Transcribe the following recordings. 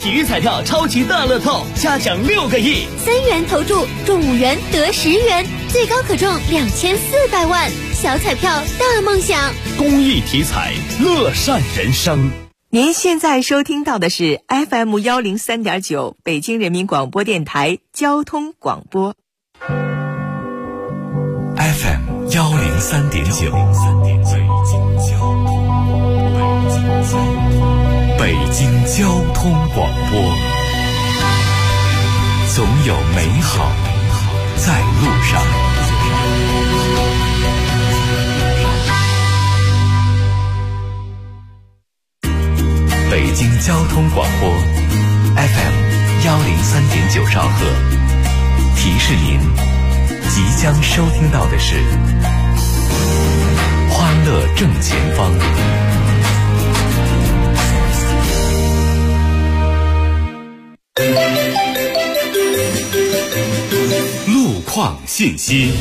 体育彩票超级大乐透，加奖6个亿 ，3元投注中5元得10元，最高可中2400万，小彩票大梦想。 公益体彩，乐善人生。 您现在收听到的是 FM 103.9北京人民广播电台交通广播。 FM 103.9，北京交通广播，总有美好在路上。北京交通广播 FM 103.9兆赫，提示您即将收听到的是欢乐正前方。路况信息，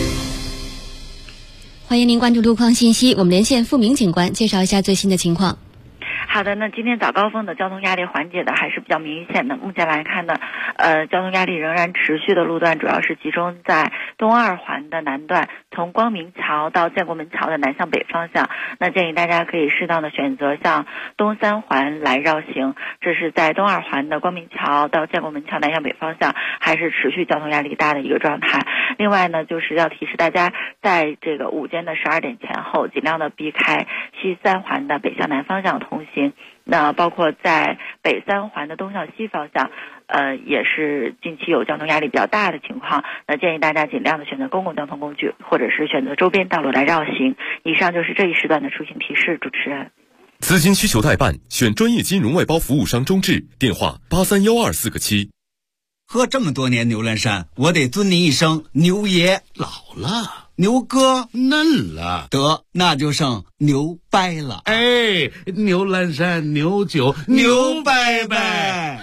欢迎您关注路况信息，我们连线付明警官介绍一下最新的情况。 好的，那今天早高峰的交通压力缓解的还是比较明显的。目前来看呢，交通压力仍然持续的路段主要是集中在东二环的南段，从光明桥到建国门桥的南向北方向。那建议大家可以适当的选择向东三环来绕行，这是在东二环的光明桥到建国门桥南向北方向还是持续交通压力大的一个状态。另外呢，就是要提示大家，在这个午间的12点前后，尽量的避开西三环的北向南方向通行。那包括在北三环的东向西方向，也是近期有交通压力比较大的情况。那建议大家尽量的选择公共交通工具，或者是选择周边道路来绕行。以上就是这一时段的出行提示，主持人。 资金需求代办，选专业金融外包服务商中智，电话831247个7。 喝这么多年牛栏山，我得尊您一声牛爷。 老了， 牛哥嫩了， 得那就剩牛掰了。 哎，牛栏山牛酒牛掰掰。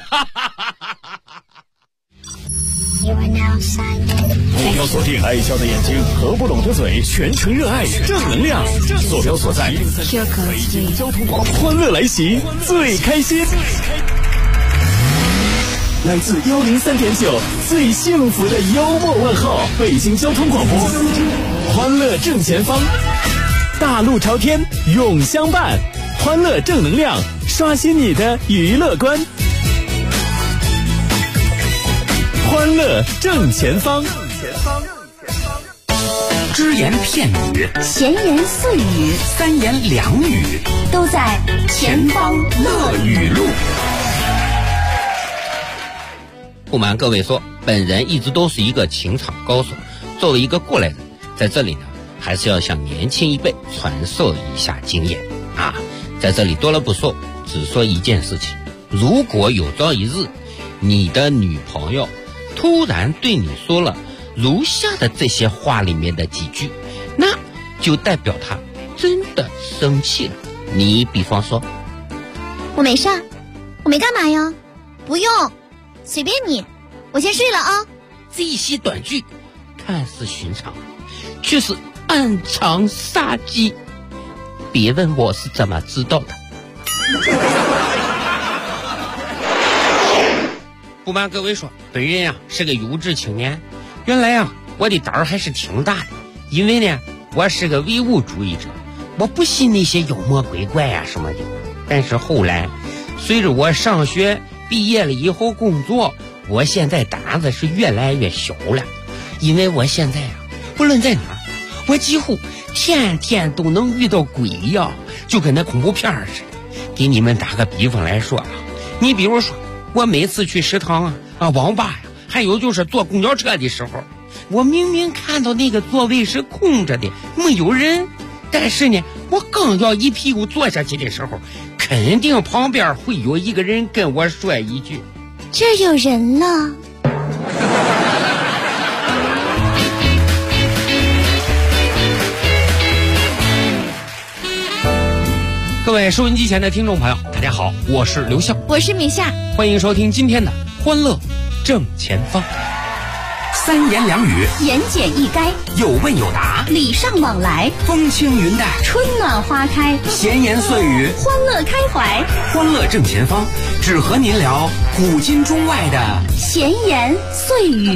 目标锁定爱笑的眼睛和不拢的嘴，全程热爱正能量。坐标所在北京交通广播，欢乐来袭，最开心。来自103.9最幸福的幽默问候，北京交通广播，欢乐正前方，大路朝天永相伴，欢乐正能量，刷新你的娱乐观，欢乐正前方。 只言片语， 闲言碎语， 三言两语， 都在前方乐语录。 不瞒各位说，本人一直都是一个情场高手，作为一个过来人，在这里呢，还是要向年轻一辈传授一下经验啊。在这里多了不说，只说一件事情：如果有朝一日，你的女朋友突然对你说了如下的这些话里面的几句，那就代表她真的生气了。你比方说， 我没事，我没干嘛呀，不用，随便你，我先睡了啊。 这些短句看似寻常，却是暗藏杀机。别问我是怎么知道的。不瞒各位说，本人呀是个有志青年。原来呀我的胆儿还是挺大的，因为呢我是个唯物主义者，我不信那些妖魔鬼怪呀什么的。但是后来随着我上学毕业了以后工作，我现在胆子是越来越小了。因为我现在呀不论在哪儿，我几乎天天都能遇到鬼呀，就跟那恐怖片似的。给你们打个比方来说啊，你比如说我每次去食堂网吧呀，还有就是坐公交车的时候，我明明看到那个座位是空着的，没有人，但是呢我刚要一屁股坐下去的时候，肯定旁边会有一个人跟我说一句： 这有人了。 各位收音机前的听众朋友，大家好，我是刘笑， 我是米夏， 欢迎收听今天的欢乐正前方。 三言两语， 言简意赅， 有问有答， 礼尚往来， 风轻云淡， 春暖花开， 闲言碎语， 欢乐开怀， 欢乐正前方，只和您聊古今中外的闲言碎语。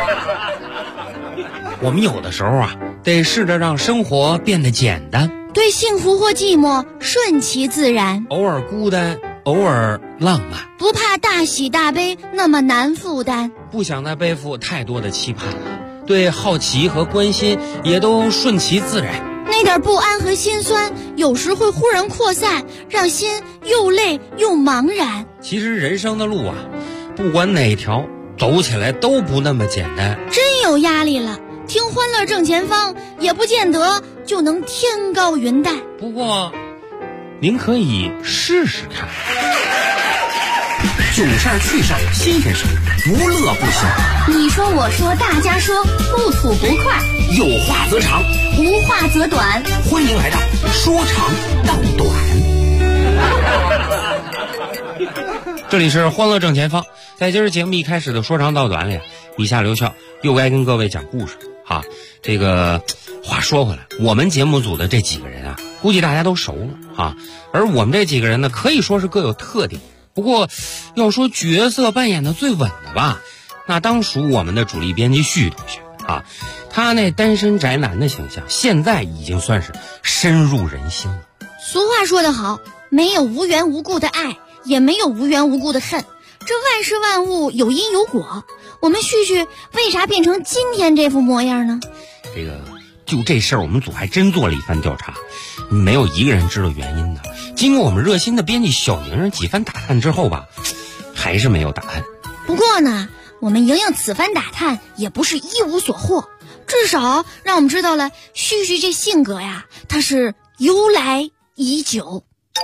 我们有的时候啊，得试着让生活变得简单， 对幸福或寂寞顺其自然， 偶尔孤单，偶尔浪漫， 不怕大喜大悲那么难负担， 不想再背负太多的期盼了，对好奇和关心也都顺其自然。 那点不安和心酸有时会忽然扩散，让心又累又茫然。 其实人生的路啊，不管哪条走起来都不那么简单， 真有压力了，听欢乐正前方也不见得就能天高云淡。 不过您可以试试看。 囧事儿趣事儿新鲜事儿，无乐不休。 你说我说大家说，不吐不快， 有话则长， 无话则短。 欢迎来到说长道短。 这里是欢乐正前方，在今儿节目一开始的说长道短里，以下刘笑又该跟各位讲故事哈。这个话说回来，我们节目组的这几个人啊，估计大家都熟了啊。而我们这几个人呢，可以说是各有特点。不过要说角色扮演的最稳的吧，那当属我们的主力编辑旭同学啊。他那单身宅男的形象现在已经算是深入人心了。 俗话说得好，没有无缘无故的爱，也没有无缘无故的恨，这万事万物有因有果。我们旭旭为啥变成今天这副模样呢？ 就这事儿，我们组还真做了一番调查，没有一个人知道原因的。经过我们热心的编辑小宁几番打探之后吧，还是没有答案。 不过呢，我们莹莹此番打探也不是一无所获，至少让我们知道了旭旭这性格呀，他是由来已久。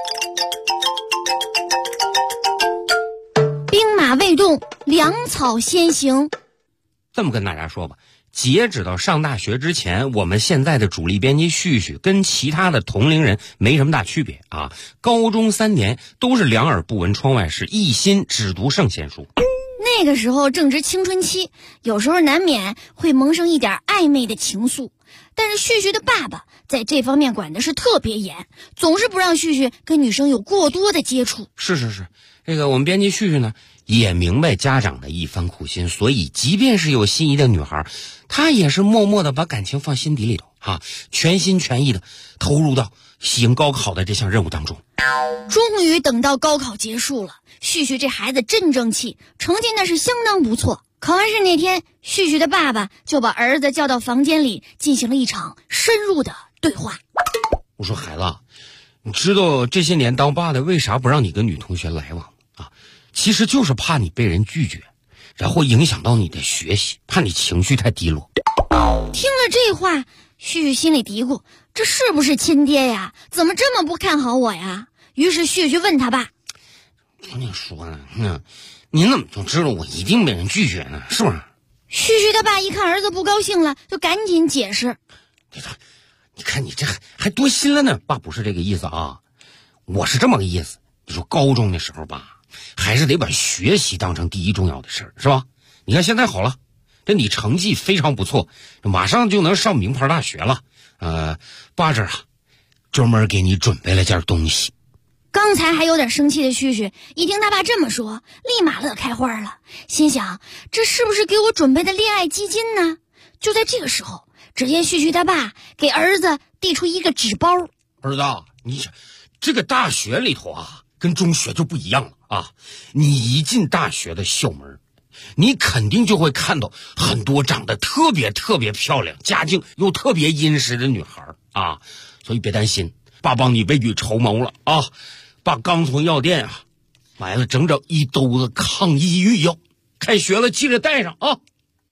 兵马未动，粮草先行。 这么跟大家说吧，截止到上大学之前，我们现在的主力编辑旭旭跟其他的同龄人没什么大区别啊。高中3年都是两耳不闻窗外事，一心只读圣贤书。 那个时候正值青春期，有时候难免会萌生一点暧昧的情愫，但是旭旭的爸爸在这方面管的是特别严，总是不让旭旭跟女生有过多的接触。 是，我们编辑旭旭呢也明白家长的一番苦心，所以即便是有心仪的女孩，他也是默默的把感情放心底里头啊，全心全意的投入到迎高考的这项任务当中。 终于等到高考结束了，旭旭这孩子真争气，成绩那是相当不错。考完试那天，旭旭的爸爸就把儿子叫到房间里，进行了一场深入的对话。 我说孩子，你知道这些年当爸的为啥不让你跟女同学来往啊？其实就是怕你被人拒绝，然后影响到你的学习，怕你情绪太低落。 听了这话，旭旭心里嘀咕，这是不是亲爹呀？怎么这么不看好我呀？于是旭旭问他爸， 跟你说呢，你怎么就知道我一定被人拒绝呢？是不是？ 旭旭他爸一看儿子不高兴了，就赶紧解释， 你看你这还多心了呢。爸不是这个意思啊，我是这么个意思。你说高中的时候吧，还是得把学习当成第一重要的事儿，是吧？你看现在好了，这你成绩非常不错，马上就能上名牌大学了。爸这儿啊，专门给你准备了件东西。 刚才还有点生气的旭旭一听他爸这么说，立马乐开花了，心想这是不是给我准备的恋爱基金呢？就在这个时候，只见旭旭他爸给儿子递出一个纸包。 儿子，你这个大学里头啊，跟中学就不一样了啊！你一进大学的校门，你肯定就会看到很多长得特别漂亮、家境又特别殷实的女孩啊！所以别担心，爸帮你未雨绸缪了啊！爸刚从药店啊买了整整1兜子抗抑郁药，开学了记得带上啊！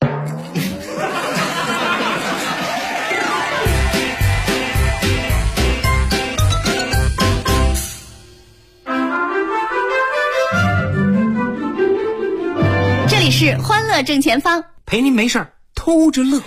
这里是欢乐正前方， 陪您没事偷着乐。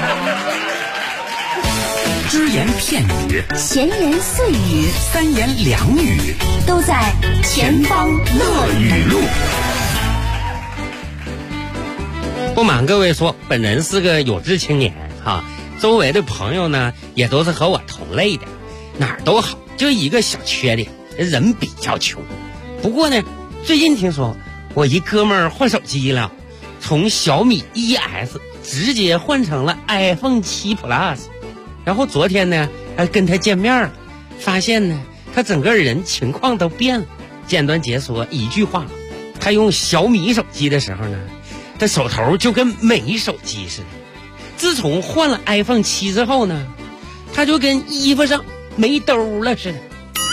只言片语， 闲言碎语， 三言两语， 都在前方乐语录。 不瞒各位说，本人是个有志青年哈，周围的朋友呢也都是和我同类的，哪儿都好，就一个小缺点，人比较穷。不过呢，最近听说我一哥们儿换手机了，从小米 ES 直接换成了 iPhone 7 Plus。然后昨天呢，跟他见面了，发现呢，他整个人情况都变了。简短解说一句话，他用小米手机的时候呢，他手头就跟没手机似的。自从换了 iPhone 7之后呢，他就跟衣服上没兜了似的。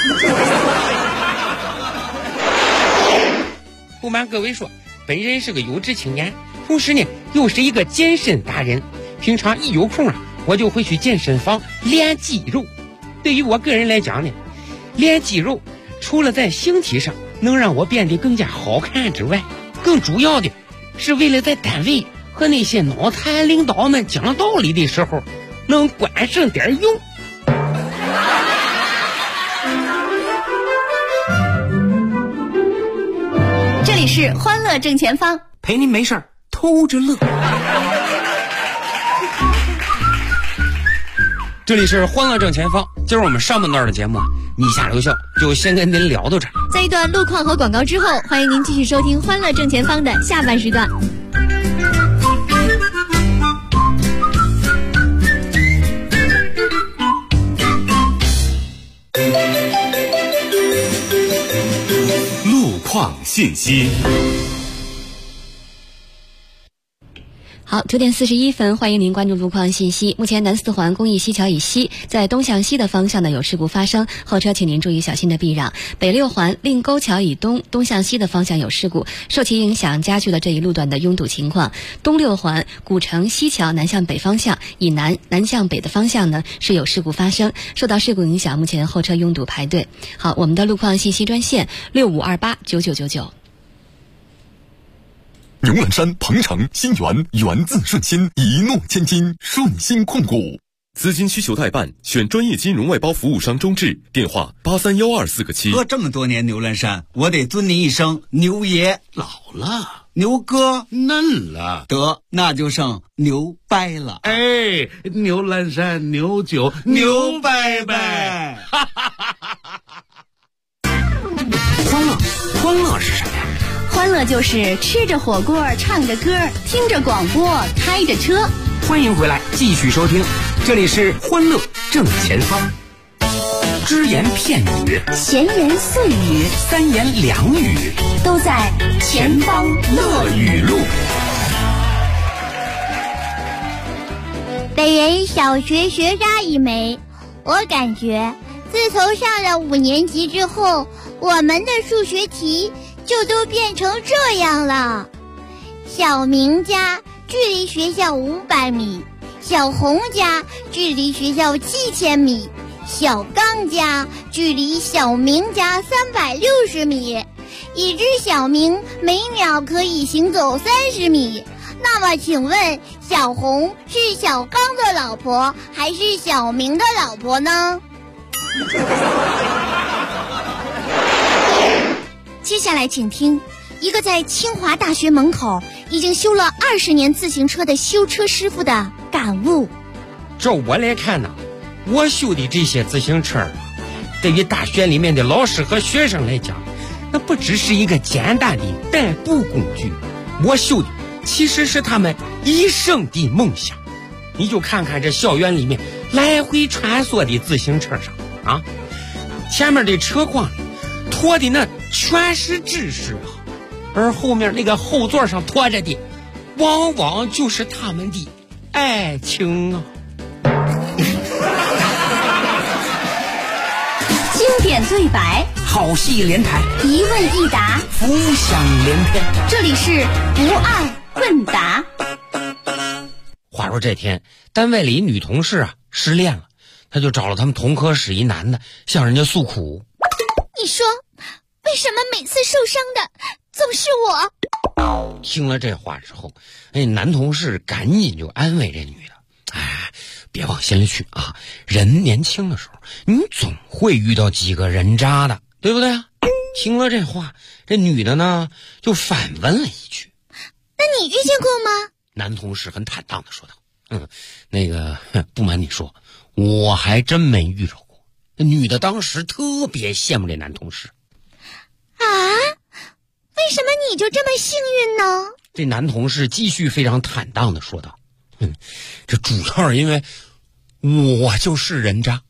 不瞒各位说，本人是个有志青年，同时呢又是一个健身达人。平常一有空啊，我就会去健身房练肌肉。对于我个人来讲呢，练肌肉除了在形体上能让我变得更加好看之外，更主要的是为了在单位和那些脑残领导们讲道理的时候能管上点用。 这里是欢乐正前方， 陪您没事儿偷着乐。 这里是欢乐正前方，今儿我们上半段的节目啊，你下留笑就先跟您聊到这儿。 在一段路况和广告之后，欢迎您继续收听欢乐正前方的下半时段。 路况信息。 好，9点41分，欢迎您关注路况信息。目前南四环公益西桥以西，在东向西的方向呢有事故发生，后车请您注意小心的避让。北六环令沟桥以东东向西的方向有事故，受其影响加剧了这一路段的拥堵情况。东六环古城西桥南向北方向以南向北的方向呢是有事故发生，受到事故影响，目前后车拥堵排队。好，我们的路况信息专线65289999。 牛栏山、鹏城、新源，源自顺心，一诺千金，顺心控股。 资金需求代办，选专业金融外包服务商中智，电话8312 4个7。 喝这么多年牛栏山，我得尊您一声牛爷。 老了， 牛哥嫩了， 得那就剩牛掰了。 哎，牛栏山牛酒牛掰掰。 欢乐是什么呀？ 欢乐就是吃着火锅，唱着歌，听着广播，开着车。 欢迎回来，继续收听，这里是欢乐正前方。只言片语， 闲言碎语， 三言两语， 都在前方乐语录。 本人小学学渣一枚，我感觉自从上了5年级之后，我们的数学题就都变成这样了。小明家距离学校500米，小红家距离学校7000米，小刚家距离小明家360米，已知小明每秒可以行走30米。那么请问，小红是小刚的老婆还是小明的老婆呢？接下来请听一个在清华大学门口已经修了20年自行车的修车师傅的感悟。 照我来看呢，我修的这些自行车对于大学里面的老师和学生来讲，那不只是一个简单的代步工具，我修的其实是他们一生的梦想。你就看看这校园里面来回穿梭的自行车上啊，前面的车筐里拖的那全是知识啊，而后面那个后座上拖着的往往就是他们的爱情啊。 经典对白， 好戏连台， 一问一答， 浮想联翩。 这里是不二问答。 话说这天单位里女同事啊失恋了，她就找了他们同科室一男的向人家诉苦。 你说为什么每次受伤的总是我？ 听了这话之后，男同事赶紧就安慰这女的，别往心里去啊，人年轻的时候你总会遇到几个人渣的，对不对啊？听了这话，这女的呢就反问了一句， 那你遇见过吗？ 男同事很坦荡地说道：“那个不瞒你说，我还真没遇着过。”女的当时特别羡慕这男同事。 啊？为什么你就这么幸运呢？ 这男同事继续非常坦荡地说道：“这主要是因为我就是人渣。”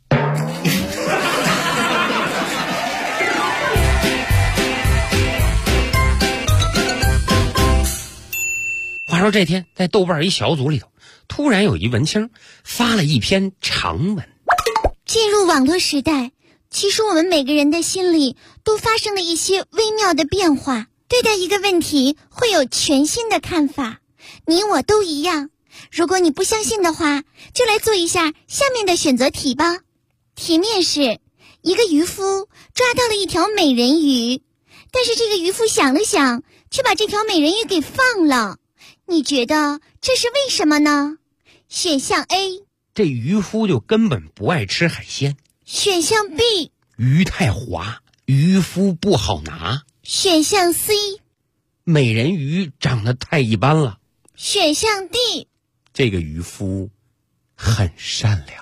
话说这天，在豆瓣一小组里头，突然有一文青发了一篇长文。 进入网络时代，其实我们每个人的心里都发生了一些微妙的变化，对待一个问题会有全新的看法。你我都一样。如果你不相信的话，就来做一下下面的选择题吧。题面是：一个渔夫抓到了一条美人鱼，但是这个渔夫想了想，却把这条美人鱼给放了。你觉得这是为什么呢？选项 A， 这渔夫就根本不爱吃海鲜。 选项 B， 鱼太滑，渔夫不好拿。 选项 C， 美人鱼长得太一般了。 选项 D， 这个渔夫很善良。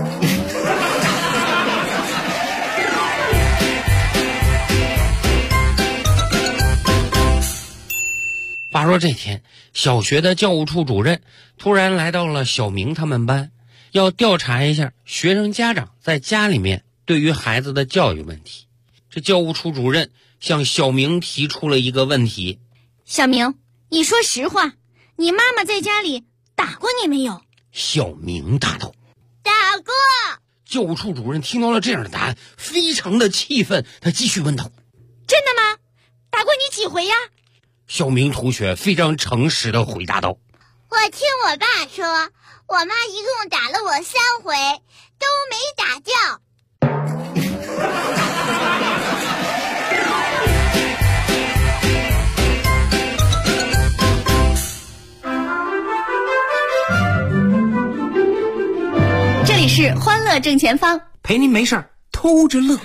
话说这天，小学的教务处主任突然来到了小明他们班，要调查一下学生家长在家里面对于孩子的教育问题。这教务处主任向小明提出了一个问题： 小明，你说实话，你妈妈在家里打过你没有？ 小明答道： 打过。 教务处主任听到了这样的答案，非常的气愤，他继续问道： 真的吗？打过你几回呀？ 小明同学非常诚实地回答道： 我听我爸说，我妈一共打了我3回，都没打掉。 这里是欢乐正前方， 陪您没事儿偷着乐。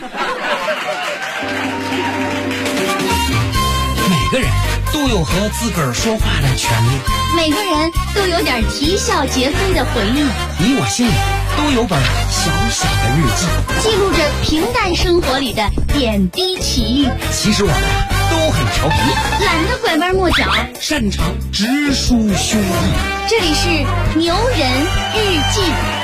每个人都有和自个儿说话的权利， 每个人都有点啼笑皆非的回忆。 你我心里都有本小小的日记， 记录着平淡生活里的点滴奇遇。 其实我们都很调皮， 懒得拐弯抹角， 擅长直抒胸臆。 这里是牛人日记。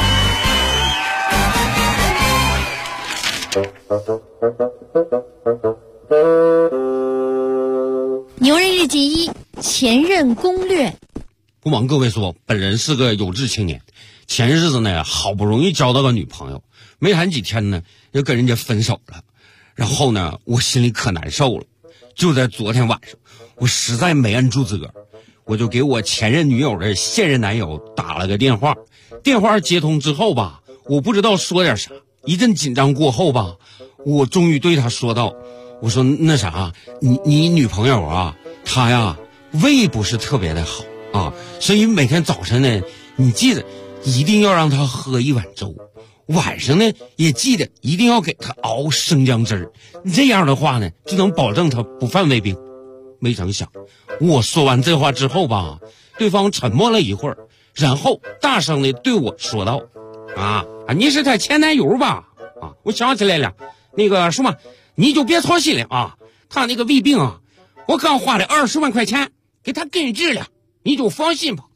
牛人日记1：前任攻略。 不瞒各位说，本人是个有志青年，前日子呢好不容易交到个女朋友，没谈几天呢就跟人家分手了，然后呢我心里可难受了。就在昨天晚上，我实在没摁住自个儿，我就给我前任女友的现任男友打了个电话。电话接通之后吧，我不知道说点啥，一阵紧张过后吧，我终于对他说道：我说那啥，你女朋友啊，她呀胃不是特别的好啊，所以每天早晨呢，你记得一定要让她喝1碗粥，晚上呢也记得一定要给她熬生姜汁儿，这样的话呢就能保证她不犯胃病。没成想，我说完这话之后吧，对方沉默了一会儿，然后大声的对我说道：你是她前男友吧？我想起来了，那个什么，你就别操心了啊，他那个胃病啊，我刚花了20万块钱给他根治了，你就放心吧。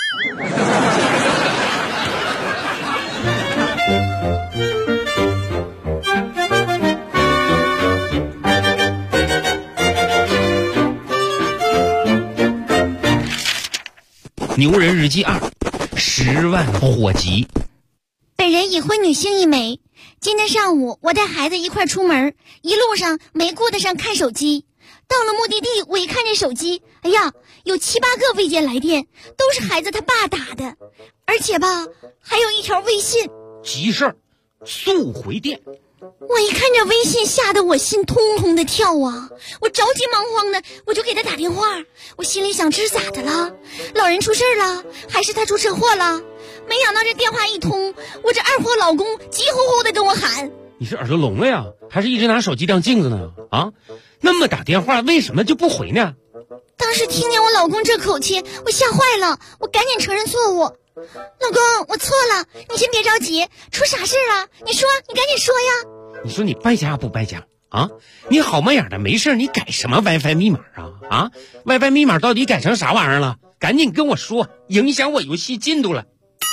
牛人日记2： 10万火急。 本人已婚女性一枚，今天上午我带孩子一块出门，一路上没顾得上看手机。到了目的地，我一看这手机，哎呀，有7、8个未接来电，都是孩子他爸打的，而且吧，还有一条微信。 急事儿，速回电。 我一看这微信，吓得我心通通的跳啊！我着急忙慌的，我就给他打电话。我心里想，这是咋的了？老人出事了，还是他出车祸了？没想到这电话一通，我这二货老公急吼吼的跟我喊： 你是耳朵聋了呀，还是一直拿手机当镜子呢？啊，那么打电话为什么就不回呢？ 当当时听见我老公这口气，我吓坏了，我赶紧承认错误。老公，我错了，你先别着急，出啥事了？你说，你赶紧说呀。 你说你败家不败家啊？你好模样的没事，你改什么 WiFi 密码啊？WiFi 密码到底改成啥玩意儿了？赶紧跟我说，影响我游戏进度了。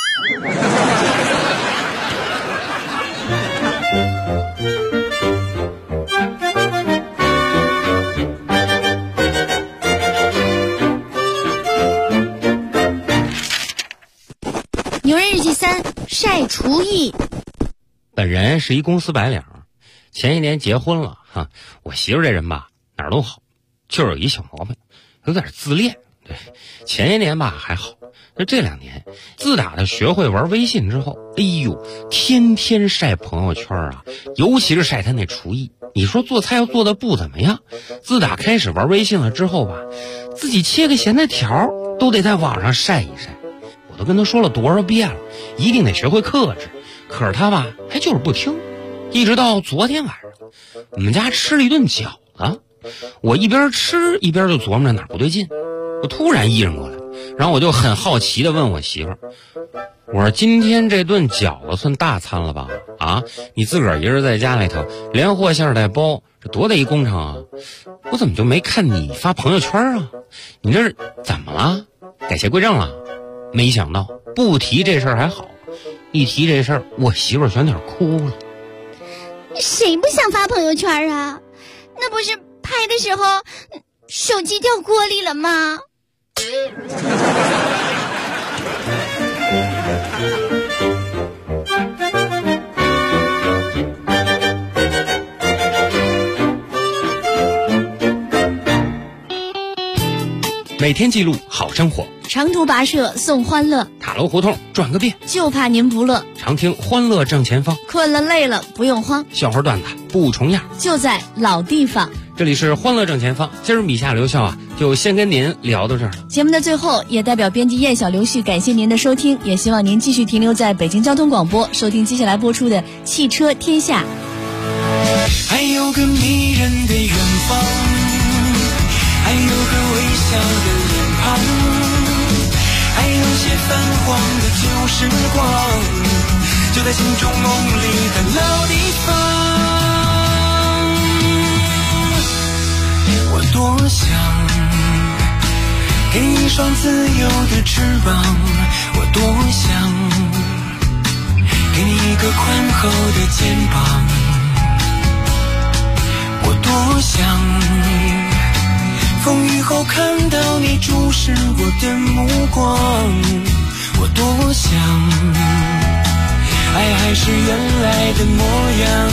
牛人日记3晒厨艺。 本人是一公司白领，前一年结婚了哈。我媳妇这人吧哪儿都好，就是有一小毛病，有点自恋。对，前一年吧还好，这2年自打她学会玩微信之后，哎呦，天天晒朋友圈啊，尤其是晒她那厨艺。你说做菜要做的不怎么样，自打开始玩微信了之后吧，自己切个咸菜条都得在网上晒一晒。我都跟她说了多少遍了，一定得学会克制，可是她吧还就是不听。一直到昨天晚上，我们家吃了一顿饺子，我一边吃一边就琢磨着哪儿不对劲。我突然意识过来，然后我就很好奇地问我媳妇儿，我说今天这顿饺子算大餐了吧？啊，你自个儿一人在家里头连和馅带包，这多大一工程啊！我怎么就没看你发朋友圈啊？你这是怎么了？改邪归正了？没想到不提这事儿还好，一提这事儿，我媳妇儿全点哭了。 谁不想发朋友圈啊？那不是拍的时候手机掉锅里了吗？ 每天记录好生活， 长途跋涉送欢乐， 塔楼胡同转个遍， 就怕您不乐。 常听欢乐正前方， 困了累了不用慌， 笑话段子不重样， 就在老地方。 这里是欢乐正前方，今儿米夏刘笑啊，就先跟您聊到这儿了。 节目的最后，也代表编辑叶小刘旭感谢您的收听，也希望您继续停留在北京交通广播，收听接下来播出的《汽车天下》。 还有个迷人的远方，还有个微笑的脸庞，还有些泛黄的旧时光，就在心中梦里的老地方。我多想给你一双自由的翅膀，我多想给你一个宽厚的肩膀，我多想风雨后看到你注视我的目光，我多想爱还是原来的模样，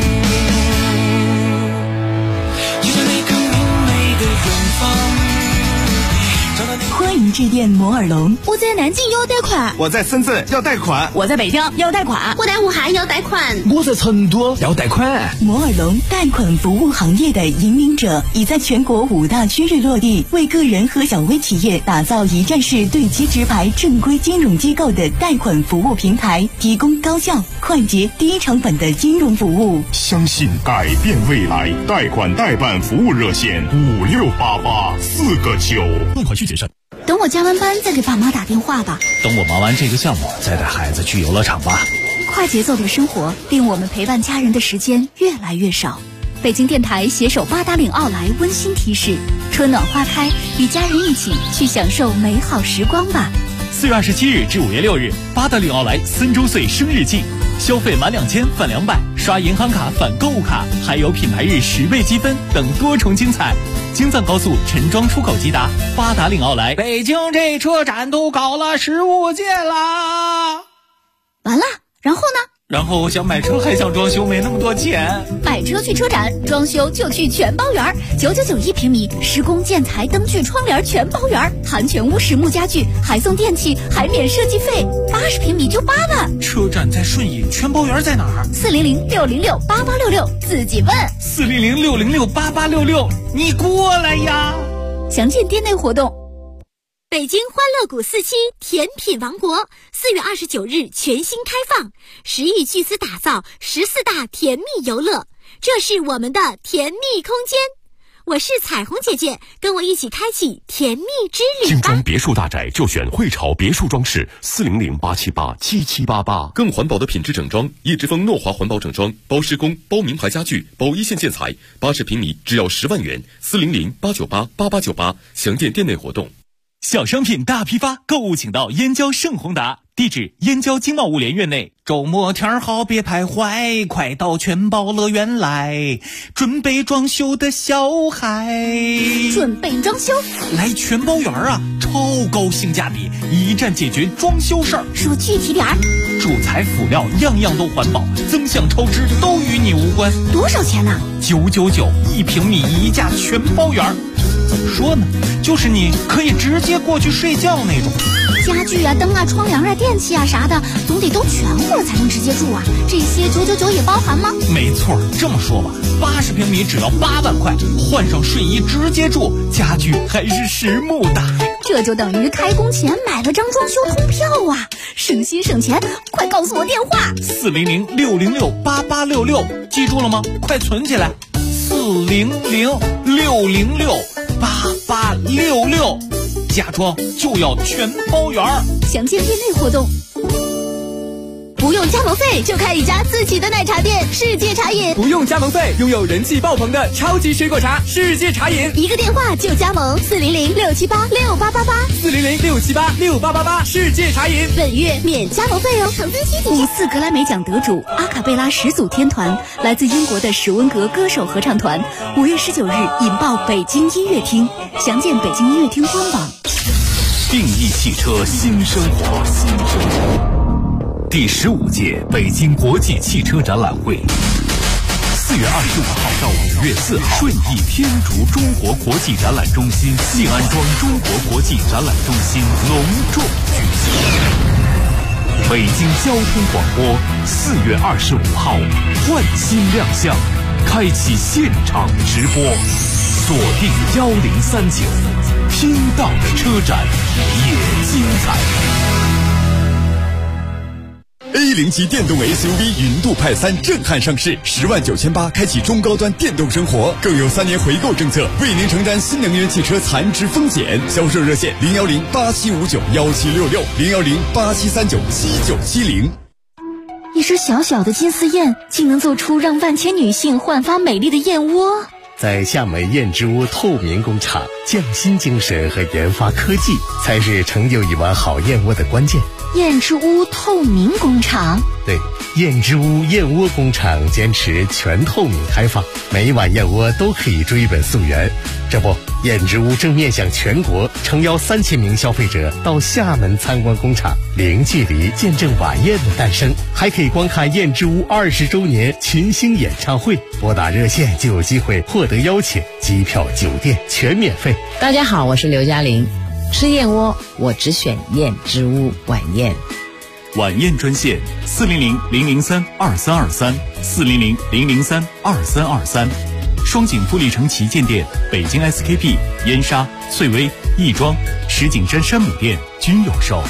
就在那个明媚的远方。 欢迎致电摩尔龙， 我在南京要贷款， 我在深圳要贷款， 我在北京要贷款， 我在武汉要贷款， 我在成都要贷款。 摩尔龙贷款服务行业的引领者，已在全国5大区域落地，为个人和小微企业打造一站式对接直排正规金融机构的贷款服务平台，提供高效、快捷、低成本的金融服务。 相信改变未来，贷款代办服务热线5688-4个9， 贷款需谨慎。 等我加完班再给爸妈打电话吧。 等我忙完这个项目，再带孩子去游乐场吧。 快节奏的生活令我们陪伴家人的时间越来越少。北京电台携手八达岭奥莱温馨提示：春暖花开，与家人一起去享受美好时光吧。 4月27日至5月6日，八达岭奥莱3周岁生日季，消费满2000返200，刷银行卡返购物卡，还有品牌日10倍积分等多重精彩。京藏高速陈庄出口吉达，八达岭奥莱。 北京这车展都搞了15届啦！ 完了，然后呢？ 然后想买车还想装修，没那么多钱。 买车去车展，装修就去全包园，999平米，施工建材灯具窗帘全包园，含全屋实木家具，还送电器，还免设计费，80平米就8万。 车展在顺义，全包园在哪儿 ？400-606-8866，自己问。 400-606-8866，你过来呀！ 详见店内活动。 北京欢乐谷4期甜品王国4月29日全新开放，10亿巨资打造14大甜蜜游乐，这是我们的甜蜜空间。 我是彩虹姐姐，跟我一起开启甜蜜之旅吧。 精装别墅大宅就选汇潮别墅装饰，400-878-7788。更环保的品质整装，叶之峰诺华环保整装，包施工、包名牌家具、包一线建材，80平米只要10万元，400-898-8898。详见店内活动。 小商品大批发，购物请到燕郊盛宏达，地址燕郊经贸物联院内。周末天好别徘徊，快到全宝乐园来，准备装修的小孩。 准备装修？ 来全宝园啊，超高性价比，一站解决装修事儿。 说具体点儿。 主材辅料样样都环保，增项超支都与你无关。 多少钱呢 ？999，1平米一价全包园。怎么说呢？就是你可以直接过去睡觉那种。 家具啊、灯啊、窗帘啊、电器啊啥的，总得都全乎了才能直接住啊。这些999也包含吗？ 没错，这么说吧，80平米只要8万块，换上睡衣直接住，家具还是实木的。 这就等于开工前买了张装修通票啊，省心省钱。快告诉我电话 ：400-606-8866，记住了吗？快存起来，400-606-8866，家装就要全包圆。 详见店内活动。不用加盟费就开一家自己的奶茶店，世界茶饮。 不用加盟费，拥有人气爆棚的超级水果茶，世界茶饮。 一个电话就加盟，400-678-6888，400-678-6888， 世界茶饮。 本月免加盟费哦。橙分期5次格莱美奖得主阿卡贝拉始祖天团，来自英国的史温格歌手合唱团，5月19日引爆北京音乐厅，详见北京音乐厅官网。 定义汽车新生活，第15届北京国际汽车展览会，4月25号到5月4号，顺义天竺中国国际展览中心、信安庄中国国际展览中心隆重举行。北京交通广播4月25号焕新亮相，开启现场直播，锁定1039，听到的车展也精彩。 A0级电动 SUV 云度派3震撼上市，10.98万开启中高端电动生活，更有3年回购政策，为您承担新能源汽车残值风险。销售热线：010-8759-1766，010-8739-7970。 一只小小的金丝燕，竟能做出让万千女性焕发美丽的燕窝。 在厦门燕之屋透明工厂，匠心精神和研发科技才是成就一碗好燕窝的关键。 燕之屋透明工厂， 对，燕之屋燕窝工厂坚持全透明开放，每一碗燕窝都可以追本溯源。这不，燕之屋正面向全国，诚邀3000名消费者到厦门参观工厂，零距离见证晚宴的诞生，还可以观看燕之屋20周年群星演唱会。拨打热线就有机会获得邀请，机票、酒店全免费。 大家好，我是刘嘉玲。吃燕窝，我只选燕之屋晚宴。 晚宴专线：400-003-2323，400-003-2323。双井富力城旗舰店、北京 SKP、燕莎、翠微、亦庄、石景山山姆店均有售。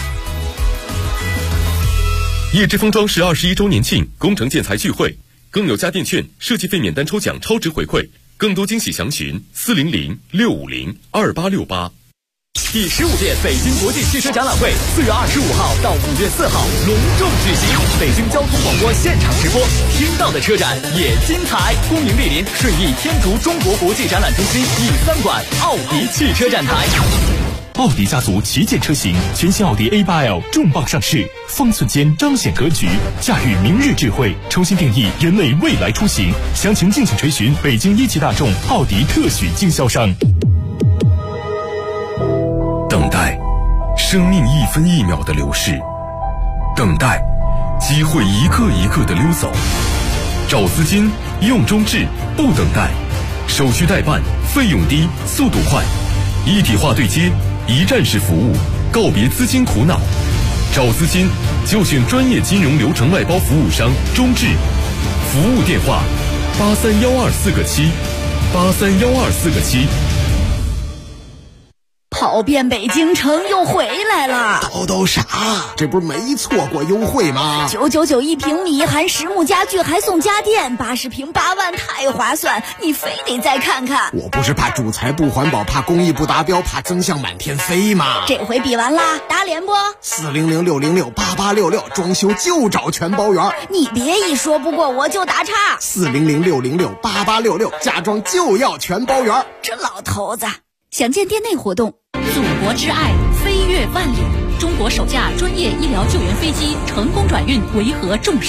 叶之峰装饰21周年庆工程建材聚会，更有家电券、设计费免单抽奖超值回馈，更多惊喜详询400-650-2868。 第15届北京国际汽车展览会4月25号到5月4号隆重举行，北京交通广播现场直播，听到的车展也精彩。恭迎莅临顺义天竺中国国际展览中心E3馆奥迪汽车展台。 奥迪家族旗舰车型，全新奥迪 A8L 重磅上市，方寸间彰显格局，驾驭明日智慧，重新定义人类未来出行。详情敬请垂询北京一汽大众奥迪特许经销商。等待，生命1分1秒的流逝；等待，机会一个一个的溜走。找资金，用中智，不等待，手续代办，费用低，速度快，一体化对接，一站式服务，告别资金苦恼。找资金就选专业金融流程外包服务商中智，服务电话83124个7，83124个7。 跑跑遍北京城又回来了。 都啥？这不是没错过优惠吗 ？999一平米，含实木家具还送家电，80平8万，太划算！你非得再看看。 我不是怕主材不环保，怕工艺不达标，怕增项满天飞吗？ 这回比完啦，打脸不？400-606-8866，装修就找全包圆。你别一说不过我就打岔。 400-606-8866，家装就要全包圆。 这老头子，详见店内活动。 祖国之爱，飞越万里。中国首架专业医疗救援飞机成功转运维和重伤。